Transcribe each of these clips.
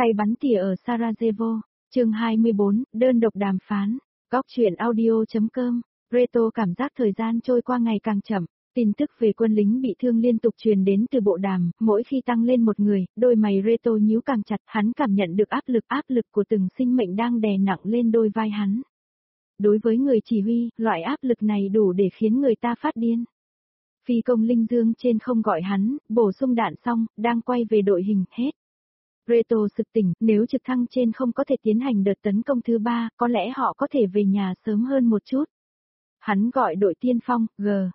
Say bắn tỉa ở Sarajevo, chương 24, đơn độc đàm phán, góc truyện audio.com, Reto cảm giác thời gian trôi qua ngày càng chậm, tin tức về quân lính bị thương liên tục truyền đến từ bộ đàm, mỗi khi tăng lên một người, đôi mày Reto nhíu càng chặt, hắn cảm nhận được áp lực của từng sinh mệnh đang đè nặng lên đôi vai hắn. Đối với người chỉ huy, loại áp lực này đủ để khiến người ta phát điên. Phi công Linh Dương trên không gọi hắn, bổ sung đạn xong, đang quay về đội hình, hết. Reto sực tỉnh, nếu trực thăng trên không có thể tiến hành đợt tấn công thứ 3, có lẽ họ có thể về nhà sớm hơn một chút. Hắn gọi đội tiên phong,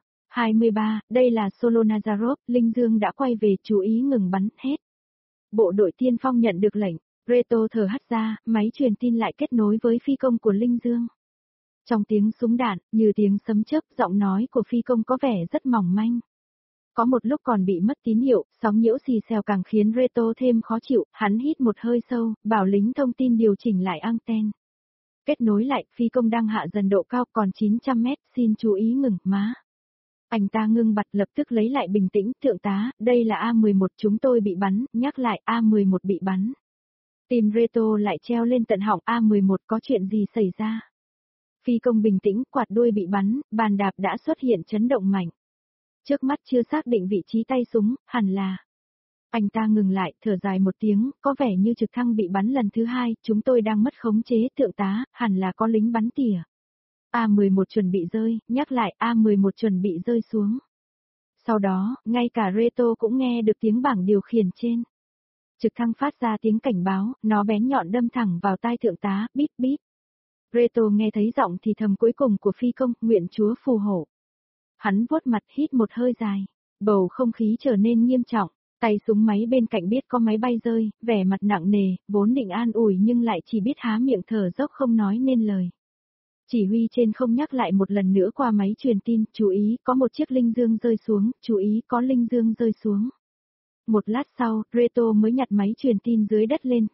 G-23, đây là Solonazarov, Linh Dương đã quay về, chú ý ngừng bắn, hết. Bộ đội tiên phong nhận được lệnh, Reto thở hắt ra, máy truyền tin lại kết nối với phi công của Linh Dương. Trong tiếng súng đạn, như tiếng sấm chớp, giọng nói của phi công có vẻ rất mỏng manh. Có một lúc còn bị mất tín hiệu, sóng nhiễu xì xèo càng khiến Reto thêm khó chịu, hắn hít một hơi sâu, bảo lính thông tin điều chỉnh lại anten. Kết nối lại, phi công đang hạ dần độ cao còn 900 mét, xin chú ý ngừng, má. Anh ta ngưng bặt lập tức lấy lại bình tĩnh, thượng tá, đây là A11 chúng tôi bị bắn, nhắc lại A11 bị bắn. Tim Reto lại treo lên tận họng, A11 có chuyện gì xảy ra? Phi công bình tĩnh, quạt đuôi bị bắn, bàn đạp đã xuất hiện chấn động mạnh. Trước mắt chưa xác định vị trí tay súng, hẳn là. Anh ta ngừng lại, thở dài một tiếng, có vẻ như trực thăng bị bắn lần thứ 2, chúng tôi đang mất khống chế, thượng tá, hẳn là có lính bắn tỉa. A11 chuẩn bị rơi, nhắc lại, A11 chuẩn bị rơi xuống. Sau đó, ngay cả Reto cũng nghe được tiếng bảng điều khiển trên. Trực thăng phát ra tiếng cảnh báo, nó bén nhọn đâm thẳng vào tai thượng tá, bíp bíp. Reto nghe thấy giọng thì thầm cuối cùng của phi công, nguyện Chúa phù hộ. Hắn vuốt mặt hít một hơi dài, bầu không khí trở nên nghiêm trọng, tay súng máy bên cạnh biết có máy bay rơi, vẻ mặt nặng nề, vốn định an ủi nhưng lại chỉ biết há miệng thở dốc không nói nên lời. Chỉ huy trên không nhắc lại một lần nữa qua máy truyền tin, chú ý, có một chiếc linh dương rơi xuống, chú ý, có linh dương rơi xuống. Một lát sau, Reto mới nhặt máy truyền tin dưới đất lên,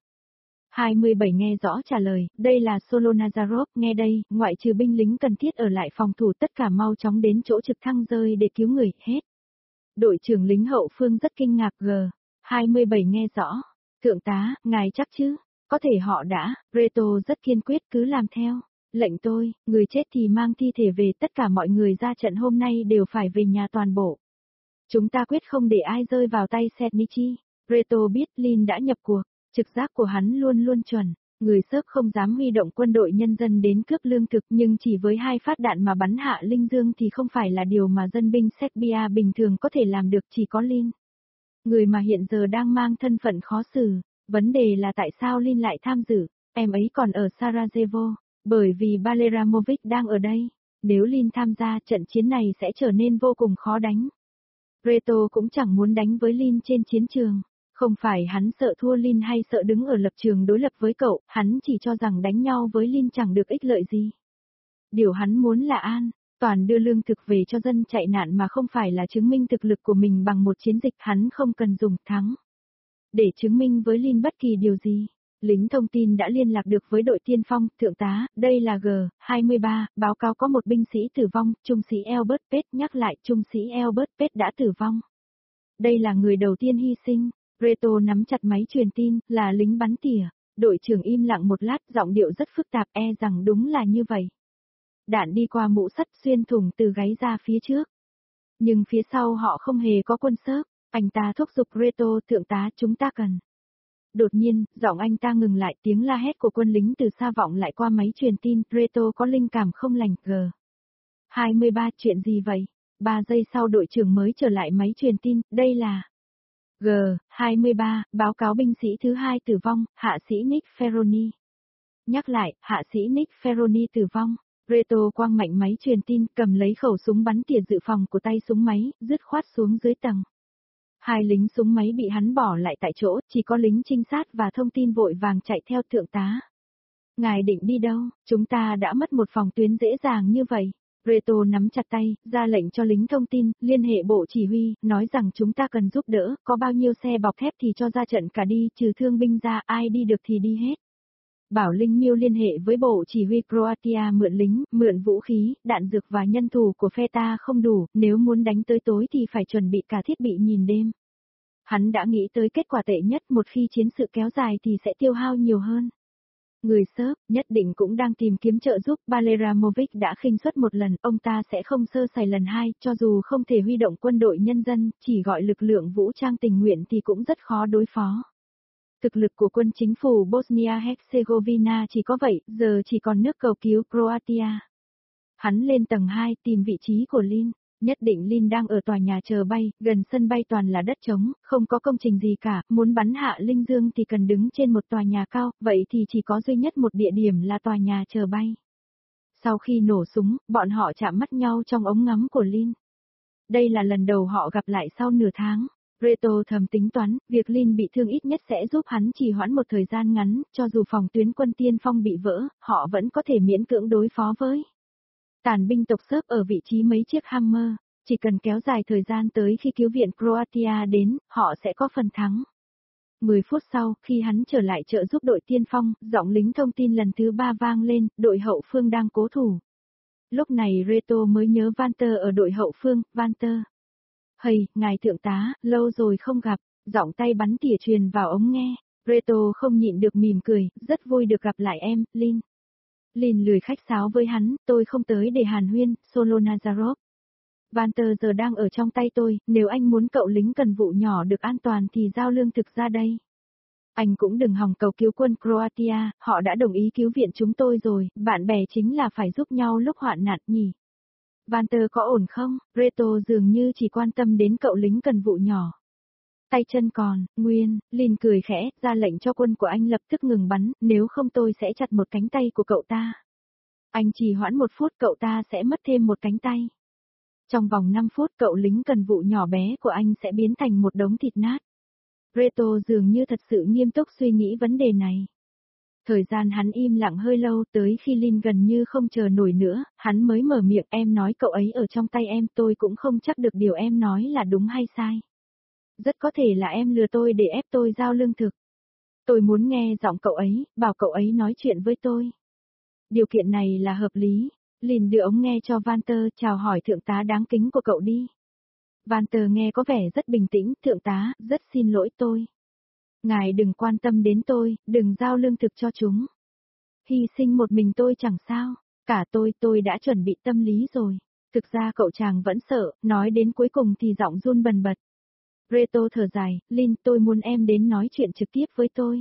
G-27 nghe rõ trả lời, đây là Solonazarov, nghe đây, ngoại trừ binh lính cần thiết ở lại phòng thủ tất cả mau chóng đến chỗ trực thăng rơi để cứu người, hết. Đội trưởng lính hậu phương rất kinh ngạc, G-27 nghe rõ, thượng tá, ngài chắc chứ, có thể họ đã, Reto rất kiên quyết cứ làm theo, lệnh tôi, người chết thì mang thi thể về, tất cả mọi người ra trận hôm nay đều phải về nhà toàn bộ. Chúng ta quyết không để ai rơi vào tay Setnichi. Reto biết Lin đã nhập cuộc. Trực giác của hắn luôn luôn chuẩn, người Sớp không dám huy động quân đội nhân dân đến cướp lương thực nhưng chỉ với 2 phát đạn mà bắn hạ Linh Dương thì không phải là điều mà dân binh Serbia bình thường có thể làm được, chỉ có Lin. Người mà hiện giờ đang mang thân phận khó xử, vấn đề là tại sao Lin lại tham dự, em ấy còn ở Sarajevo, bởi vì Baleramovic đang ở đây, nếu Lin tham gia trận chiến này sẽ trở nên vô cùng khó đánh. Reto cũng chẳng muốn đánh với Lin trên chiến trường. Không phải hắn sợ thua Lin hay sợ đứng ở lập trường đối lập với cậu, hắn chỉ cho rằng đánh nhau với Lin chẳng được ích lợi gì. Điều hắn muốn là an toàn đưa lương thực về cho dân chạy nạn mà không phải là chứng minh thực lực của mình bằng một chiến dịch, hắn không cần dùng thắng. Để chứng minh với Lin bất kỳ điều gì, lính thông tin đã liên lạc được với đội tiên phong, thượng tá, đây là G-23, báo cáo có một binh sĩ tử vong, trung sĩ Albert Pett, nhắc lại trung sĩ Albert Pett đã tử vong. Đây là người đầu tiên hy sinh. Reto nắm chặt máy truyền tin, là lính bắn tỉa. Đội trưởng im lặng một lát, giọng điệu rất phức tạp, rằng đúng là như vậy. Đạn đi qua mũ sắt xuyên thủng từ gáy ra phía trước. Nhưng phía sau họ không hề có quân Sớp. Anh ta thúc giục Reto, thượng tá, chúng ta cần. Đột nhiên, giọng anh ta ngừng lại, tiếng la hét của quân lính từ xa vọng lại qua máy truyền tin. Reto có linh cảm không lành, G-23, chuyện gì vậy? 3 giây sau đội trưởng mới trở lại máy truyền tin, đây là... G-23, báo cáo binh sĩ thứ 2 tử vong, hạ sĩ Nick Ferroni. Nhắc lại, hạ sĩ Nick Ferroni tử vong. Reto quăng mạnh máy truyền tin, cầm lấy khẩu súng bắn tỉa dự phòng của tay súng máy, dứt khoát xuống dưới tầng. 2 lính súng máy bị hắn bỏ lại tại chỗ, chỉ có lính trinh sát và thông tin vội vàng chạy theo, thượng tá. Ngài định đi đâu, chúng ta đã mất một phòng tuyến dễ dàng như vậy. Reto nắm chặt tay, ra lệnh cho lính thông tin, liên hệ bộ chỉ huy, nói rằng chúng ta cần giúp đỡ, có bao nhiêu xe bọc thép thì cho ra trận cả đi, trừ thương binh ra, ai đi được thì đi hết. Bảo Linh Miêu liên hệ với bộ chỉ huy Croatia mượn lính, mượn vũ khí, đạn dược và nhân thủ của phe ta không đủ, nếu muốn đánh tới tối thì phải chuẩn bị cả thiết bị nhìn đêm. Hắn đã nghĩ tới kết quả tệ nhất, một khi chiến sự kéo dài thì sẽ tiêu hao nhiều hơn. Người Serb nhất định cũng đang tìm kiếm trợ giúp, Baleramovic đã khinh suất một lần, ông ta sẽ không sơ sẩy lần hai, cho dù không thể huy động quân đội nhân dân, chỉ gọi lực lượng vũ trang tình nguyện thì cũng rất khó đối phó. Thực lực của quân chính phủ Bosnia-Herzegovina chỉ có vậy, giờ chỉ còn nước cầu cứu Croatia. Hắn lên tầng 2 tìm vị trí của Lin. Nhất định Lin đang ở tòa nhà chờ bay, gần sân bay toàn là đất trống, không có công trình gì cả, muốn bắn hạ Linh Dương thì cần đứng trên một tòa nhà cao, vậy thì chỉ có duy nhất một địa điểm là tòa nhà chờ bay. Sau khi nổ súng, bọn họ chạm mắt nhau trong ống ngắm của Lin. Đây là lần đầu họ gặp lại sau nửa tháng. Reto thầm tính toán, việc Lin bị thương ít nhất sẽ giúp hắn trì hoãn một thời gian ngắn, cho dù phòng tuyến quân tiên phong bị vỡ, họ vẫn có thể miễn cưỡng đối phó với tàn binh tộc Serb ở vị trí mấy chiếc Hammer, chỉ cần kéo dài thời gian tới khi cứu viện Croatia đến, họ sẽ có phần thắng. 10 phút sau, khi hắn trở lại trợ giúp đội tiên phong, giọng lính thông tin lần thứ 3 vang lên, đội hậu phương đang cố thủ. Lúc này Reto mới nhớ Walter ở đội hậu phương, Walter. Hầy, ngài thượng tá, lâu rồi không gặp, giọng tay bắn tỉa truyền vào ống nghe. Reto không nhịn được mỉm cười, rất vui được gặp lại em, Lin. Lin lười khách sáo với hắn, tôi không tới để hàn huyên, Solonazarov. Walter giờ đang ở trong tay tôi, nếu anh muốn cậu lính cần vụ nhỏ được an toàn thì giao lương thực ra đây. Anh cũng đừng hòng cầu cứu quân Croatia, họ đã đồng ý cứu viện chúng tôi rồi, bạn bè chính là phải giúp nhau lúc hoạn nạn nhỉ. Walter có ổn không? Reto dường như chỉ quan tâm đến cậu lính cần vụ nhỏ. Tay chân còn, nguyên, Lin cười khẽ, ra lệnh cho quân của anh lập tức ngừng bắn, nếu không tôi sẽ chặt một cánh tay của cậu ta. Anh trì hoãn 1 phút cậu ta sẽ mất thêm một cánh tay. Trong vòng 5 phút cậu lính cần vụ nhỏ bé của anh sẽ biến thành một đống thịt nát. Reto dường như thật sự nghiêm túc suy nghĩ vấn đề này. Thời gian hắn im lặng hơi lâu, tới khi Lin gần như không chờ nổi nữa, hắn mới mở miệng, em nói cậu ấy ở trong tay em, tôi cũng không chắc được điều em nói là đúng hay sai. Rất có thể là em lừa tôi để ép tôi giao lương thực. Tôi muốn nghe giọng cậu ấy, bảo cậu ấy nói chuyện với tôi. Điều kiện này là hợp lý. Lin đưa ống nghe cho Walter, chào hỏi thượng tá đáng kính của cậu đi. Walter nghe có vẻ rất bình tĩnh, thượng tá, rất xin lỗi tôi. Ngài đừng quan tâm đến tôi, đừng giao lương thực cho chúng. Hy sinh một mình tôi chẳng sao, cả tôi đã chuẩn bị tâm lý rồi. Thực ra cậu chàng vẫn sợ, nói đến cuối cùng thì giọng run bần bật. Reto thở dài, Lin, tôi muốn em đến nói chuyện trực tiếp với tôi.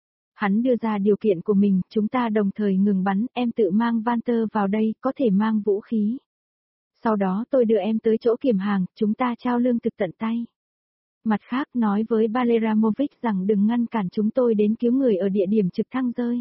Hắn đưa ra điều kiện của mình, chúng ta đồng thời ngừng bắn, em tự mang Walter vào đây, có thể mang vũ khí. Sau đó tôi đưa em tới chỗ kiểm hàng, chúng ta trao lương thực tận tay. Mặt khác nói với Baleramovic rằng đừng ngăn cản chúng tôi đến cứu người ở địa điểm trực thăng rơi.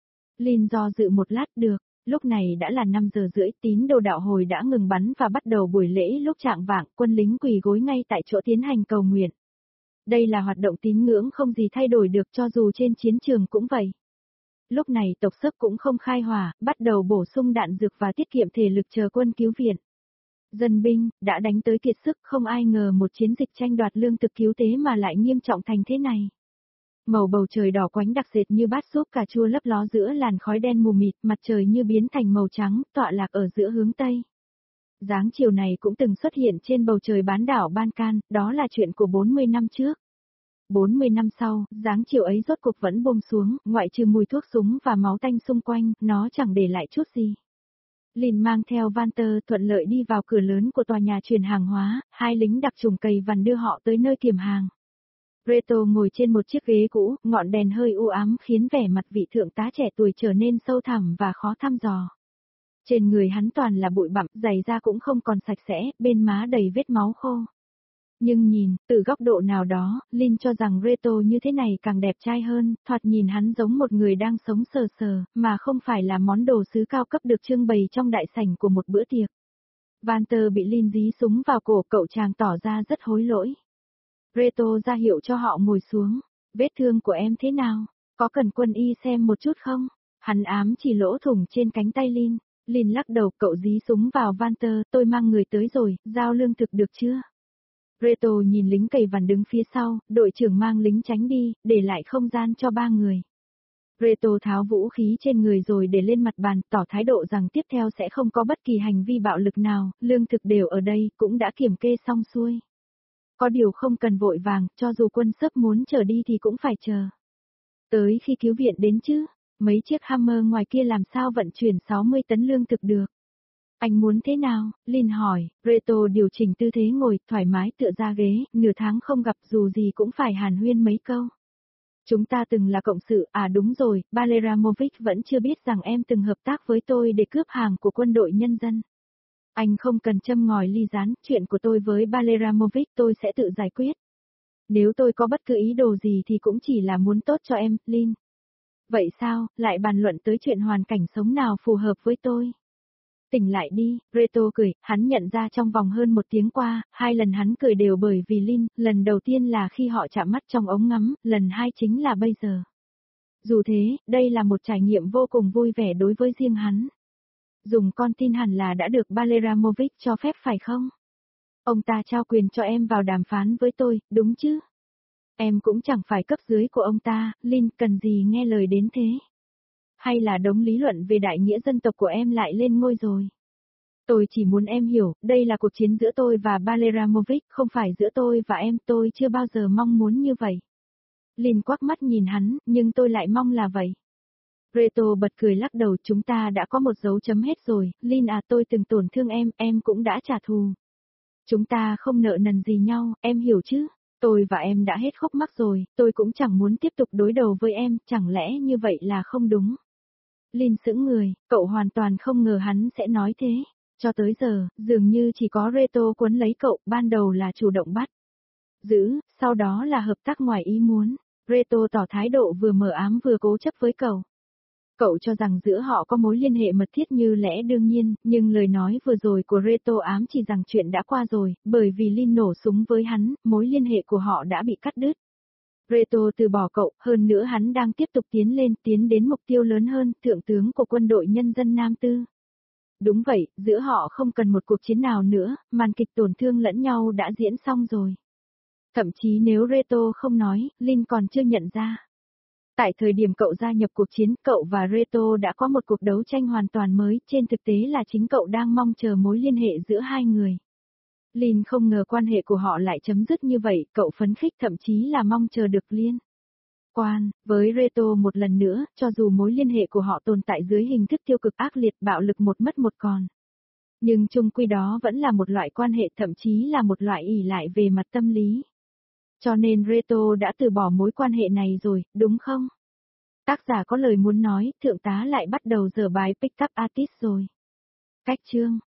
Lin do dự một lát được, lúc này đã là 5 giờ rưỡi, tín đồ đạo hồi đã ngừng bắn và bắt đầu buổi lễ lúc chạng vạng, quân lính quỳ gối ngay tại chỗ tiến hành cầu nguyện. Đây là hoạt động tín ngưỡng không gì thay đổi được cho dù trên chiến trường cũng vậy. Lúc này tộc Serb cũng không khai hỏa, bắt đầu bổ sung đạn dược và tiết kiệm thể lực chờ quân cứu viện. Dân binh, đã đánh tới kiệt sức, không ai ngờ một chiến dịch tranh đoạt lương thực cứu tế mà lại nghiêm trọng thành thế này. Màu bầu trời đỏ quánh đặc sệt như bát súp cà chua lấp ló giữa làn khói đen mù mịt, mặt trời như biến thành màu trắng, tọa lạc ở giữa hướng Tây. Dáng chiều này cũng từng xuất hiện trên bầu trời bán đảo Balkan, đó là chuyện của 40 năm trước. 40 năm sau, dáng chiều ấy rốt cuộc vẫn buông xuống, ngoại trừ mùi thuốc súng và máu tanh xung quanh, nó chẳng để lại chút gì. Lin mang theo Walter thuận lợi đi vào cửa lớn của tòa nhà chuyển hàng hóa, hai lính đặc trùng cày vằn đưa họ tới nơi kiểm hàng. Reto ngồi trên một chiếc ghế cũ, ngọn đèn hơi u ám khiến vẻ mặt vị thượng tá trẻ tuổi trở nên sâu thẳm và khó thăm dò. Trên người hắn toàn là bụi bặm, giày da cũng không còn sạch sẽ, bên má đầy vết máu khô. Nhưng nhìn, từ góc độ nào đó, Lin cho rằng Reto như thế này càng đẹp trai hơn, thoạt nhìn hắn giống một người đang sống sờ sờ, mà không phải là món đồ sứ cao cấp được trưng bày trong đại sảnh của một bữa tiệc. Walter bị Lin dí súng vào cổ, cậu chàng tỏ ra rất hối lỗi. Reto ra hiệu cho họ ngồi xuống. Vết thương của em thế nào? Có cần quân y xem một chút không? Hắn ám chỉ lỗ thủng trên cánh tay Lin. Lin lắc đầu, cậu dí súng vào Walter, tôi mang người tới rồi, giao lương thực được chưa? Reto nhìn lính cày vằn đứng phía sau, đội trưởng mang lính tránh đi, để lại không gian cho 3 người. Reto tháo vũ khí trên người rồi để lên mặt bàn, tỏ thái độ rằng tiếp theo sẽ không có bất kỳ hành vi bạo lực nào, lương thực đều ở đây, cũng đã kiểm kê xong xuôi. Có điều không cần vội vàng, cho dù quân sấp muốn chờ đi thì cũng phải chờ. Tới khi cứu viện đến chứ, mấy chiếc Hammer ngoài kia làm sao vận chuyển 60 tấn lương thực được. Anh muốn thế nào? Lin hỏi, Reto điều chỉnh tư thế ngồi, thoải mái tựa ra ghế, nửa tháng không gặp dù gì cũng phải hàn huyên mấy câu. Chúng ta từng là cộng sự, à đúng rồi, Baleramovic vẫn chưa biết rằng em từng hợp tác với tôi để cướp hàng của quân đội nhân dân. Anh không cần châm ngòi ly rán, chuyện của tôi với Baleramovic tôi sẽ tự giải quyết. Nếu tôi có bất cứ ý đồ gì thì cũng chỉ là muốn tốt cho em, Lin. Vậy sao, lại bàn luận tới chuyện hoàn cảnh sống nào phù hợp với tôi? Tỉnh lại đi, Reto cười, hắn nhận ra trong vòng hơn một tiếng qua, 2 lần hắn cười đều bởi vì Lin, lần đầu tiên là khi họ chạm mắt trong ống ngắm, lần 2 chính là bây giờ. Dù thế, đây là một trải nghiệm vô cùng vui vẻ đối với riêng hắn. Dùng con tin hẳn là đã được Baleramovic cho phép phải không? Ông ta trao quyền cho em vào đàm phán với tôi, đúng chứ? Em cũng chẳng phải cấp dưới của ông ta, Lin cần gì nghe lời đến thế? Hay là đống lý luận về đại nghĩa dân tộc của em lại lên ngôi rồi? Tôi chỉ muốn em hiểu, đây là cuộc chiến giữa tôi và Baleramovic, không phải giữa tôi và em, tôi chưa bao giờ mong muốn như vậy. Lin quắc mắt nhìn hắn, nhưng tôi lại mong là vậy. Reto bật cười lắc đầu, chúng ta đã có một dấu chấm hết rồi, Lin à, tôi từng tổn thương em cũng đã trả thù. Chúng ta không nợ nần gì nhau, em hiểu chứ? Tôi và em đã hết khúc mắc rồi, tôi cũng chẳng muốn tiếp tục đối đầu với em, chẳng lẽ như vậy là không đúng? Lin sững người, cậu hoàn toàn không ngờ hắn sẽ nói thế. Cho tới giờ, dường như chỉ có Reto cuốn lấy cậu, ban đầu là chủ động bắt giữ, sau đó là hợp tác ngoài ý muốn. Reto tỏ thái độ vừa mờ ám vừa cố chấp với cậu. Cậu cho rằng giữa họ có mối liên hệ mật thiết như lẽ đương nhiên, nhưng lời nói vừa rồi của Reto ám chỉ rằng chuyện đã qua rồi, bởi vì Lin nổ súng với hắn, mối liên hệ của họ đã bị cắt đứt. Reto từ bỏ cậu, hơn nữa hắn đang tiếp tục tiến đến mục tiêu lớn hơn, thượng tướng của quân đội nhân dân Nam Tư. Đúng vậy, giữa họ không cần một cuộc chiến nào nữa, màn kịch tổn thương lẫn nhau đã diễn xong rồi. Thậm chí nếu Reto không nói, Lin còn chưa nhận ra. Tại thời điểm cậu gia nhập cuộc chiến, cậu và Reto đã có một cuộc đấu tranh hoàn toàn mới, trên thực tế là chính cậu đang mong chờ mối liên hệ giữa hai người. Lin không ngờ quan hệ của họ lại chấm dứt như vậy, cậu phấn khích thậm chí là mong chờ được liên quan với Reto một lần nữa, cho dù mối liên hệ của họ tồn tại dưới hình thức tiêu cực ác liệt bạo lực một mất một còn. Nhưng chung quy đó vẫn là một loại quan hệ, thậm chí là một loại ỷ lại về mặt tâm lý. Cho nên Reto đã từ bỏ mối quan hệ này rồi, đúng không? Tác giả có lời muốn nói, thượng tá lại bắt đầu dở bài Pick Up Artist rồi. Cách chương